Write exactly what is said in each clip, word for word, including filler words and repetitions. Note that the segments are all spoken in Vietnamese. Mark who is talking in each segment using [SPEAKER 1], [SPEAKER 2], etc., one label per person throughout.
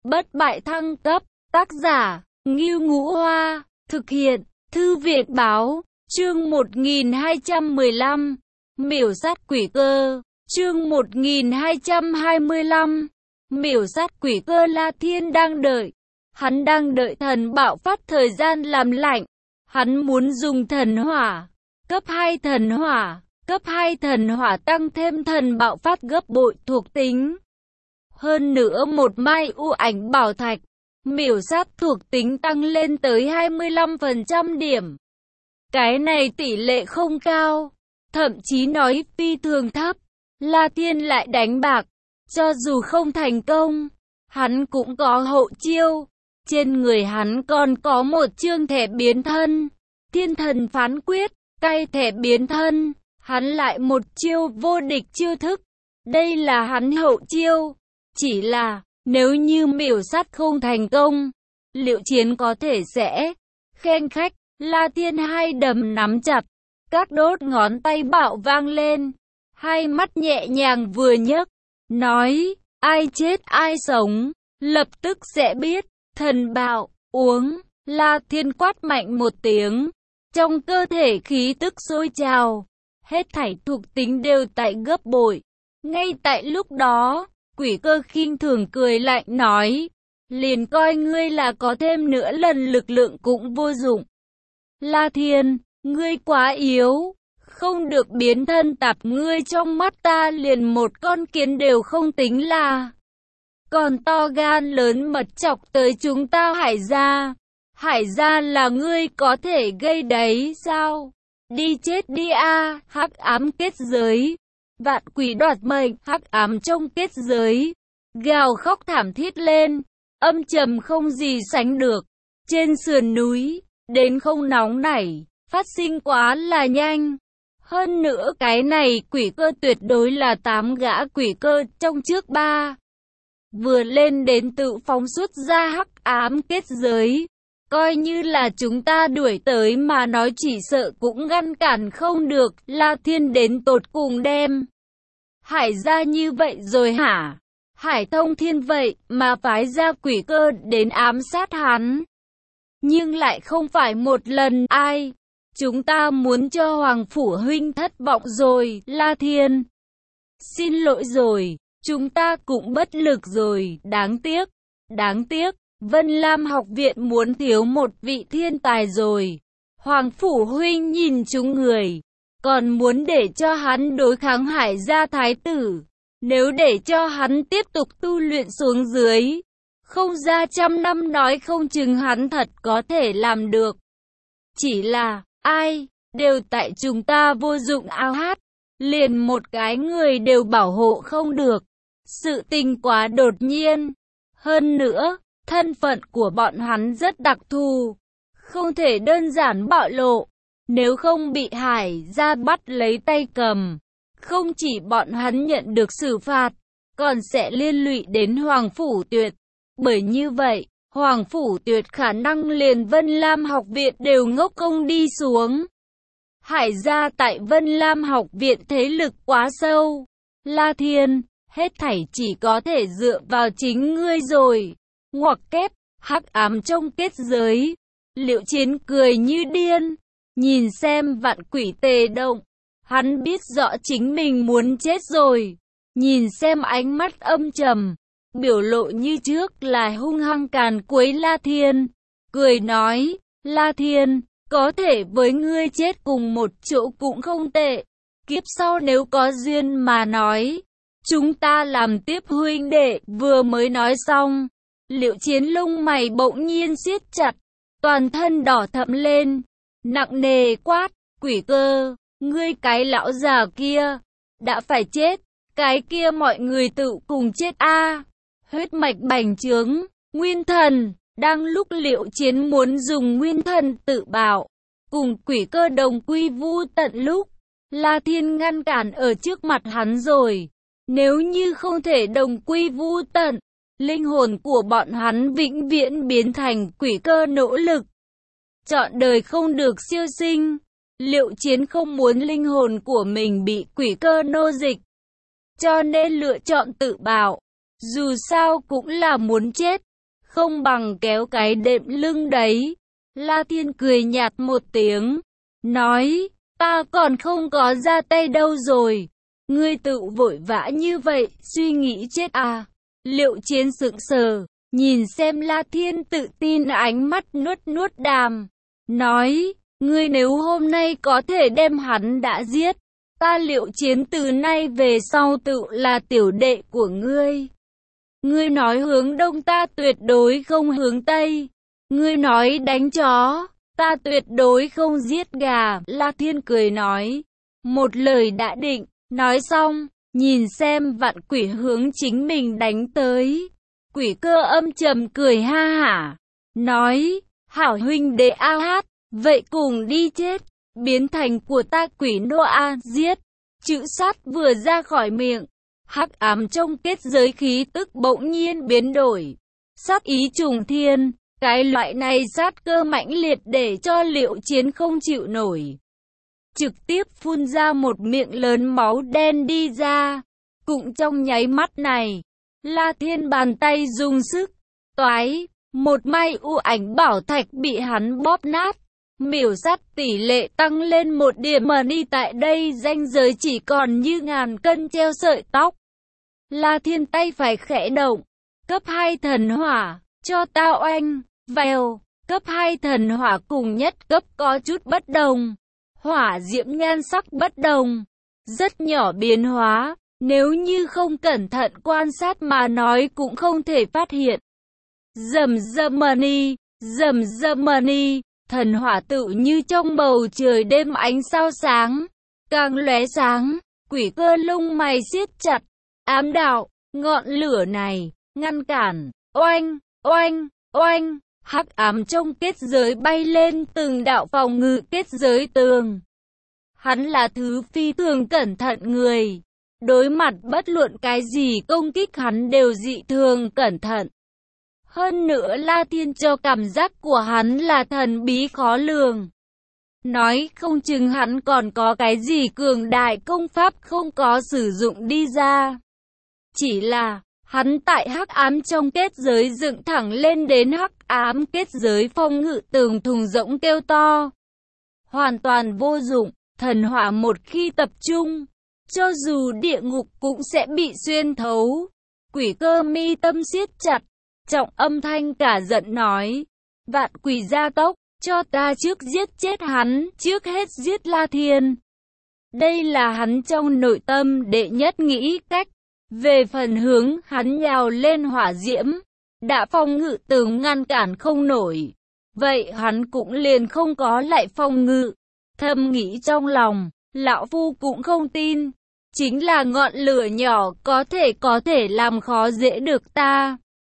[SPEAKER 1] Bất bại thăng cấp, tác giả, Ngưu Ngũ Hoa, thực hiện, Thư viện Báo, chương một nghìn hai trăm mười lăm, miểu sát quỷ cơ, chương một nghìn hai trăm hai mươi lăm, miểu sát quỷ cơ. La Thiên đang đợi, hắn đang đợi thần bạo phát thời gian làm lạnh, hắn muốn dùng thần hỏa, cấp hai thần hỏa, cấp hai thần hỏa tăng thêm thần bạo phát gấp bội thuộc tính. Hơn nữa một mai u ảnh bảo thạch, miểu sát thuộc tính tăng lên tới hai mươi lăm phần trăm điểm. Cái này tỷ lệ không cao, thậm chí nói phi thường thấp. La Thiên lại đánh bạc, cho dù không thành công, hắn cũng có hậu chiêu. Trên người hắn còn có một chương thẻ biến thân, thiên thần phán quyết, cay thẻ biến thân, hắn lại một chiêu vô địch chiêu thức. Đây là hắn hậu chiêu. Chỉ là, nếu như miểu sát không thành công, Liệu Chiến có thể sẽ khen khách. La Thiên hai đấm nắm chặt, các đốt ngón tay bạo vang lên, hai mắt nhẹ nhàng vừa nhấc, nói, ai chết ai sống, lập tức sẽ biết. Thần bạo, uống. La Thiên quát mạnh một tiếng, trong cơ thể khí tức sôi trào, hết thảy thuộc tính đều tại gấp bội. Ngay tại lúc đó, quỷ cơ khinh thường cười lạnh nói, liền coi ngươi là có thêm nữa lần lực lượng cũng vô dụng. La Thiên, ngươi quá yếu, không được biến thân tạp, ngươi trong mắt ta liền một con kiến đều không tính là. Còn to gan lớn mật chọc tới chúng ta Hải gia. Hải gia là ngươi có thể gây đấy sao? Đi chết đi a. Hắc ám kết giới. Vạn quỷ đoạt mệnh, hắc ám trong kết giới. Gào khóc thảm thiết lên, âm trầm không gì sánh được. Trên sườn núi, đến không nóng nảy, phát sinh quá là nhanh. Hơn nữa cái này quỷ cơ tuyệt đối là tám gã quỷ cơ trong trước ba. Vừa lên đến tự phóng xuất ra hắc ám kết giới. Coi như là chúng ta đuổi tới mà nói chỉ sợ cũng ngăn cản không được. La Thiên đến tột cùng đem Hải gia như vậy rồi hả? Hải Thông Thiên vậy mà phái ra quỷ cơ đến ám sát hắn. Nhưng lại không phải một lần. Ai? Chúng ta muốn cho Hoàng Phủ huynh thất vọng rồi. La Thiên, xin lỗi rồi, chúng ta cũng bất lực rồi. Đáng tiếc, đáng tiếc, Vân Lam học viện muốn thiếu một vị thiên tài rồi. Hoàng Phủ huynh nhìn chúng người, còn muốn để cho hắn đối kháng Hải gia thái tử. Nếu để cho hắn tiếp tục tu luyện xuống dưới, không ra trăm năm nói không chừng hắn thật có thể làm được. Chỉ là, ai, đều tại chúng ta vô dụng ao hát, liền một cái người đều bảo hộ không được. Sự tình quá đột nhiên. Hơn nữa, thân phận của bọn hắn rất đặc thù, không thể đơn giản bạo lộ. Nếu không bị Hải gia bắt lấy tay cầm, không chỉ bọn hắn nhận được xử phạt, còn sẽ liên lụy đến Hoàng Phủ Tuyệt. Bởi như vậy, Hoàng Phủ Tuyệt khả năng liền Vân Lam học viện đều ngốc công đi xuống. Hải gia tại Vân Lam học viện thế lực quá sâu. La Thiên, hết thảy chỉ có thể dựa vào chính ngươi rồi. Ngoặc kép, hắc ám trong kết giới. Liệu Chiến cười như điên, nhìn xem vạn quỷ tề động. Hắn biết rõ chính mình muốn chết rồi. Nhìn xem ánh mắt âm trầm, biểu lộ như trước là hung hăng càn quấy La Thiên. Cười nói, La Thiên, có thể với ngươi chết cùng một chỗ cũng không tệ. Kiếp sau nếu có duyên mà nói, chúng ta làm tiếp huynh đệ. Vừa mới nói xong, Liệu Chiến lông mày bỗng nhiên siết chặt, toàn thân đỏ thẫm lên, nặng nề quát, quỷ cơ, ngươi cái lão già kia, đã phải chết, cái kia mọi người tự cùng chết a. Huyết mạch bành trướng, nguyên thần, đang lúc Liệu Chiến muốn dùng nguyên thần tự bạo, cùng quỷ cơ đồng quy vu tận lúc, La Thiên ngăn cản ở trước mặt hắn rồi. Nếu như không thể đồng quy vu tận, linh hồn của bọn hắn vĩnh viễn biến thành quỷ cơ nỗ lực trọn đời không được siêu sinh. Liệu Chiến không muốn linh hồn của mình bị quỷ cơ nô dịch, cho nên lựa chọn tự bạo. Dù sao cũng là muốn chết. không bằng kéo cái đệm lưng đấy. La Thiên cười nhạt một tiếng, nói, ta còn không có ra tay đâu rồi. Ngươi tự vội vã như vậy, suy nghĩ chết à? Liệu Chiến sững sờ, nhìn xem La Thiên tự tin ánh mắt nuốt nuốt đàm, nói, ngươi nếu hôm nay có thể đem hắn đã giết, ta Liệu Chiến từ nay về sau tự là tiểu đệ của ngươi. Ngươi nói hướng đông ta tuyệt đối không hướng tây. Ngươi nói đánh chó, ta tuyệt đối không giết gà. La Thiên cười nói, một lời đã định. Nói xong, nhìn xem vạn quỷ hướng chính mình đánh tới. Quỷ cơ âm trầm cười ha hả, nói, hảo huynh đệ A Hát, vậy cùng đi chết. Biến thành của ta quỷ nô A, giết. Chữ sát vừa ra khỏi miệng, hắc ám trong kết giới khí tức bỗng nhiên biến đổi. Sát ý trùng thiên, cái loại này sát cơ mãnh liệt để cho Liệu Chiến không chịu nổi. Trực tiếp phun ra một miệng lớn máu đen đi ra. Cũng trong nháy mắt này, La Thiên bàn tay dùng sức, toái, một mai u ảnh bảo thạch bị hắn bóp nát. Miểu sát tỷ lệ tăng lên một điểm money tại đây ranh giới chỉ còn như ngàn cân treo sợi tóc. La Thiên tay phải khẽ động, cấp hai thần hỏa, cho ta oanh, vèo, cấp hai thần hỏa cùng nhất cấp có chút bất đồng. Hỏa diễm nhan sắc bất đồng, rất nhỏ biến hóa, nếu như không cẩn thận quan sát mà nói cũng không thể phát hiện. Rầm rầm money, rầm rầm money, thần hỏa tự như trong bầu trời đêm ánh sao sáng, càng lóe sáng, quỷ cơ lông mày siết chặt, ám đạo, ngọn lửa này, ngăn cản, oanh, oanh, oanh. Hắc ám trong kết giới bay lên từng đạo phòng ngự kết giới tường. Hắn là thứ phi thường cẩn thận người. Đối mặt bất luận cái gì công kích hắn đều dị thường cẩn thận. Hơn nữa La Thiên cho cảm giác của hắn là thần bí khó lường. Nói không chừng hắn còn có cái gì cường đại công pháp không có sử dụng đi ra. Chỉ là hắn tại hắc ám trong kết giới dựng thẳng lên đến hắc ám kết giới phong ngự tường thùng rỗng kêu to. Hoàn toàn vô dụng, thần hỏa một khi tập trung, cho dù địa ngục cũng sẽ bị xuyên thấu. Quỷ cơ mi tâm siết chặt, trọng âm thanh cả giận nói, vạn quỷ gia tốc, cho ta trước giết chết hắn, trước hết giết La Thiên. Đây là hắn trong nội tâm đệ nhất nghĩ cách. Về phần hướng hắn nhào lên hỏa diễm, đã phong ngự tường ngăn cản không nổi, vậy hắn cũng liền không có lại phong ngự. Thầm nghĩ trong lòng, lão phu cũng không tin, chính là ngọn lửa nhỏ có thể có thể làm khó dễ được ta.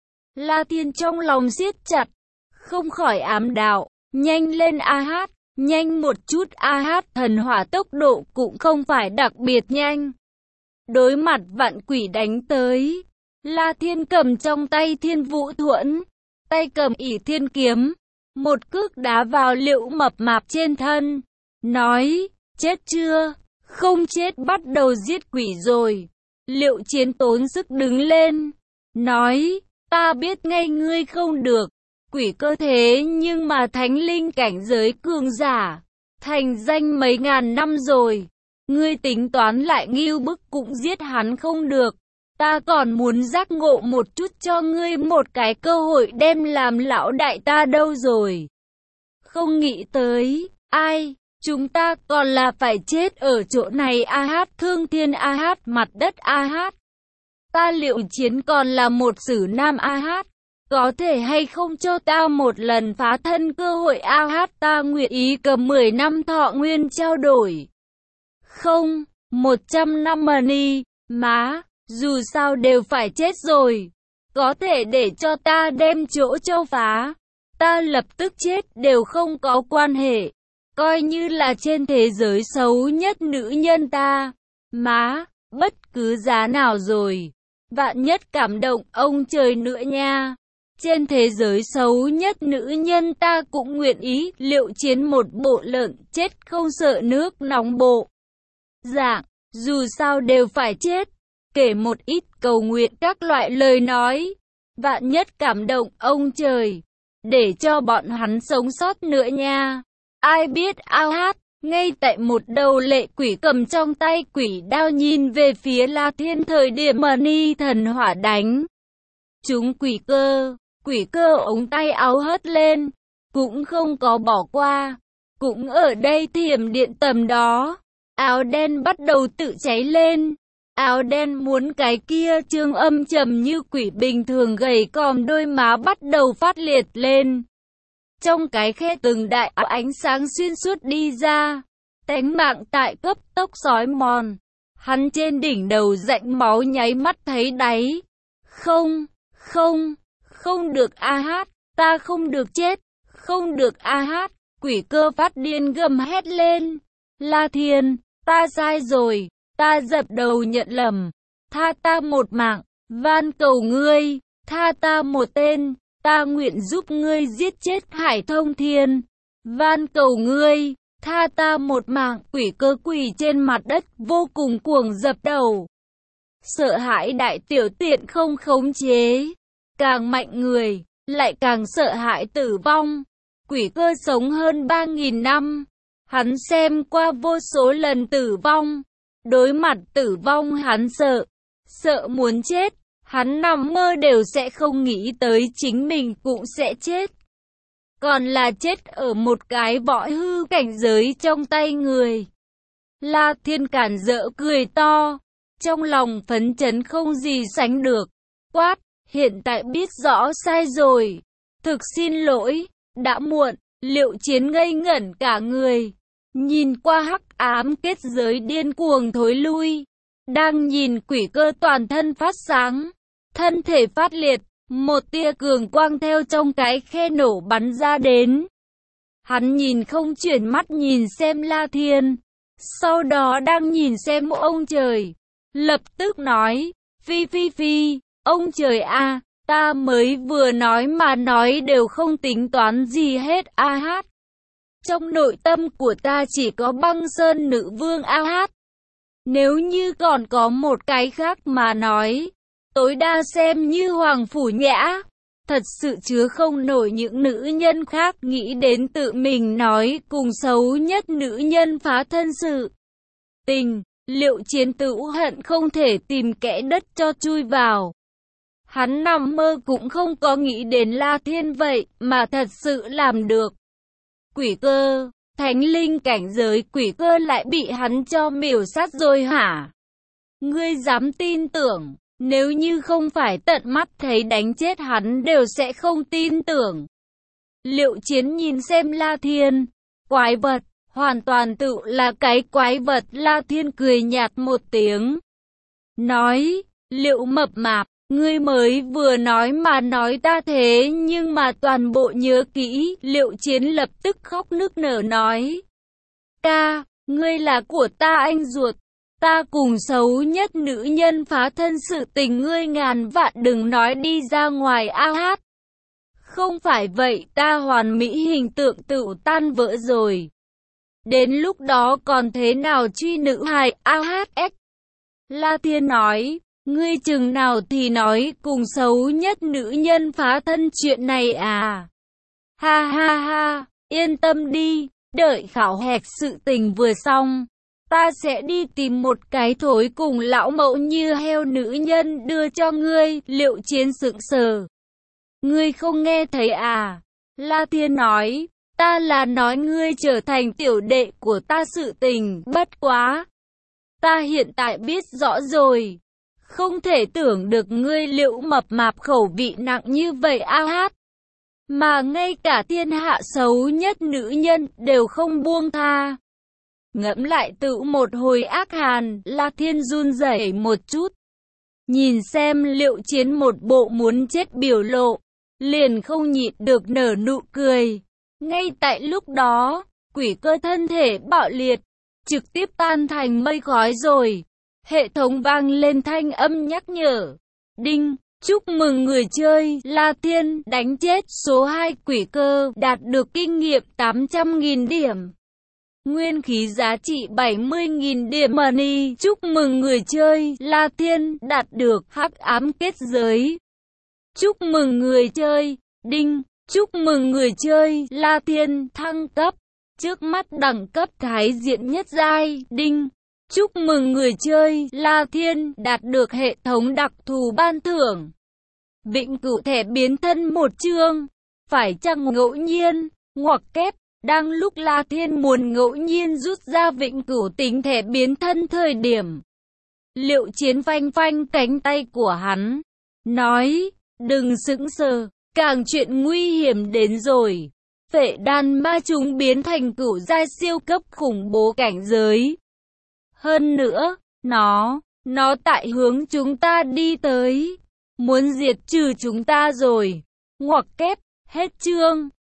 [SPEAKER 1] La Thiên trong lòng siết chặt, không khỏi ám đạo, nhanh lên A Hát, nhanh một chút A Hát. Thần hỏa tốc độ cũng không phải đặc biệt nhanh. Đối mặt vạn quỷ đánh tới, La Thiên cầm trong tay Thiên Vũ Thuẫn, tay cầm ỷ thiên kiếm, một cước đá vào Liệu mập mạp trên thân, nói, chết chưa, không chết bắt đầu giết quỷ rồi. Liệu Chiến tốn sức đứng lên, nói, ta biết ngay ngươi không được, quỷ cơ thế nhưng mà thánh linh cảnh giới cường giả, thành danh mấy ngàn năm rồi. Ngươi tính toán lại ngưu bức cũng giết hắn không được. Ta còn muốn giác ngộ một chút cho ngươi một cái cơ hội đem làm lão đại ta đâu rồi. Không nghĩ tới, ai, chúng ta còn là phải chết ở chỗ này A Hát. Thương thiên A Hát, mặt đất A Hát. Ta Liệu Chiến còn là một sử nam A Hát. Có thể hay không cho ta một lần phá thân cơ hội A Hát. Ta nguyện ý cầm mười năm thọ nguyên trao đổi. Không, một trăm năm money, má, dù sao đều phải chết rồi. Có thể để cho ta đem chỗ cho phá, ta lập tức chết đều không có quan hệ. Coi như là trên thế giới xấu nhất nữ nhân ta, má, bất cứ giá nào rồi. Vạn nhất cảm động ông trời nữa nha. Trên thế giới xấu nhất nữ nhân ta cũng nguyện ý. Liệu Chiến một bộ lợn chết không sợ nước nóng bộ dạng, dù sao đều phải chết, kể một ít cầu nguyện các loại lời nói. Vạn nhất cảm động ông trời, để cho bọn hắn sống sót nữa nha. Ai biết ao hát, ngay tại một đầu lệ quỷ cầm trong tay quỷ đao nhìn về phía La Thiên thời điểm mà ni thần hỏa đánh chúng quỷ cơ. Quỷ cơ ống tay áo hất lên, cũng không có bỏ qua, cũng ở đây thiểm điện tầm đó. Áo đen bắt đầu tự cháy lên. Áo đen muốn cái kia trương âm trầm như quỷ bình thường gầy còm đôi má bắt đầu phát liệt lên. Trong cái khe từng đại ánh sáng xuyên suốt đi ra, tánh mạng tại cấp tốc sói mòn. Hắn trên đỉnh đầu rãnh máu nháy mắt thấy đáy. Không, không, không được a hát, ta không được chết, không được a hát. Quỷ cơ phát điên gầm hét lên. La Thiên, ta sai rồi, ta dập đầu nhận lầm, tha ta một mạng, van cầu ngươi, tha ta một tên, ta nguyện giúp ngươi giết chết Hải Thông Thiên, van cầu ngươi, tha ta một mạng. Quỷ cơ quỳ trên mặt đất vô cùng cuồng dập đầu. Sợ hãi đại tiểu tiện không khống chế, càng mạnh người, lại càng sợ hãi tử vong. Quỷ cơ sống hơn ba nghìn năm, hắn xem qua vô số lần tử vong. Đối mặt tử vong hắn sợ, sợ muốn chết. Hắn nằm mơ đều sẽ không nghĩ tới chính mình cũng sẽ chết. Còn là chết ở một cái võ hư cảnh giới trong tay người. La Thiên cản rỡ cười to, trong lòng phấn chấn không gì sánh được. Quát, hiện tại biết rõ sai rồi. Thực xin lỗi, đã muộn. Liệu Chiến ngây ngẩn cả người, nhìn qua hắc ám kết giới điên cuồng thối lui. Đang nhìn quỷ cơ toàn thân phát sáng, thân thể phát liệt, một tia cường quang theo trong cái khe nổ bắn ra đến. Hắn nhìn không chuyển mắt nhìn xem La Thiên, sau đó đang nhìn xem ông trời, lập tức nói, phi phi phi, ông trời a, ta mới vừa nói mà nói đều không tính toán gì hết a hát. Trong nội tâm của ta chỉ có băng sơn nữ vương a hát. Nếu như còn có một cái khác mà nói, tối đa xem như Hoàng Phủ Nhã. Thật sự chứa không nổi những nữ nhân khác nghĩ đến tự mình nói cùng xấu nhất nữ nhân phá thân sự tình. Liệu Chiến tự hận không thể tìm kẽ đất cho chui vào. Hắn nằm mơ cũng không có nghĩ đến La Thiên vậy mà thật sự làm được. Quỷ cơ, thánh linh cảnh giới quỷ cơ lại bị hắn cho miểu sát rồi hả? Ngươi dám tin tưởng, nếu như không phải tận mắt thấy đánh chết hắn đều sẽ không tin tưởng. Liệu Chiến nhìn xem La Thiên, quái vật, hoàn toàn tự là cái quái vật. La Thiên cười nhạt một tiếng, nói, Liệu mập mạp, ngươi mới vừa nói mà nói ta thế nhưng mà toàn bộ nhớ kỹ. Liệu Chiến lập tức khóc nức nở nói, ca, ngươi là của ta anh ruột, ta cùng xấu nhất nữ nhân phá thân sự tình ngươi ngàn vạn đừng nói đi ra ngoài a hát. Không phải vậy ta hoàn mỹ hình tượng tự tan vỡ rồi. Đến lúc đó còn thế nào truy nữ hài a hát ích. La Thiên nói, ngươi chừng nào thì nói cùng xấu nhất nữ nhân phá thân chuyện này à. Ha ha ha, yên tâm đi, đợi khảo hạch sự tình vừa xong, ta sẽ đi tìm một cái thối cùng lão mẫu như heo nữ nhân đưa cho ngươi. Liệu Chiến sững sờ. Ngươi không nghe thấy à? La Thiên nói, ta là nói ngươi trở thành tiểu đệ của ta sự tình, bất quá. Ta hiện tại biết rõ rồi. Không thể tưởng được ngươi Liệu mập mạp khẩu vị nặng như vậy a hát. Mà ngay cả thiên hạ xấu nhất nữ nhân đều không buông tha. Ngẫm lại tự một hồi ác hàn, La Thiên run rẩy một chút. Nhìn xem Liệu Chiến một bộ muốn chết biểu lộ, liền không nhịn được nở nụ cười. Ngay tại lúc đó, quỷ cơ thân thể bạo liệt, trực tiếp tan thành mây khói rồi. Hệ thống vang lên thanh âm nhắc nhở. Đinh, chúc mừng người chơi La Thiên đánh chết số hai quỷ cơ, đạt được kinh nghiệm tám trăm nghìn điểm. Nguyên khí giá trị bảy mươi nghìn điểm money. Chúc mừng người chơi La Thiên đạt được hắc ám kết giới. Chúc mừng người chơi, đinh. Chúc mừng người chơi, La Thiên, thăng cấp. Trước mắt đẳng cấp Thái diện nhất giai, đinh. Chúc mừng người chơi, La Thiên, đạt được hệ thống đặc thù ban thưởng. Vĩnh cửu thẻ biến thân một chương. Phải chăng ngẫu nhiên, ngoặc kép. Đang lúc La Thiên muốn ngẫu nhiên rút ra vĩnh cửu tính thẻ biến thân thời điểm. Liệu Chiến phanh phanh cánh tay của hắn. Nói, đừng sững sờ, càng chuyện nguy hiểm đến rồi. Phệ đan ma chúng biến thành cửu giai siêu cấp khủng bố cảnh giới. Hơn nữa, nó, nó tại hướng chúng ta đi tới. Muốn diệt trừ chúng ta rồi. Ngoặc kép, hết chương.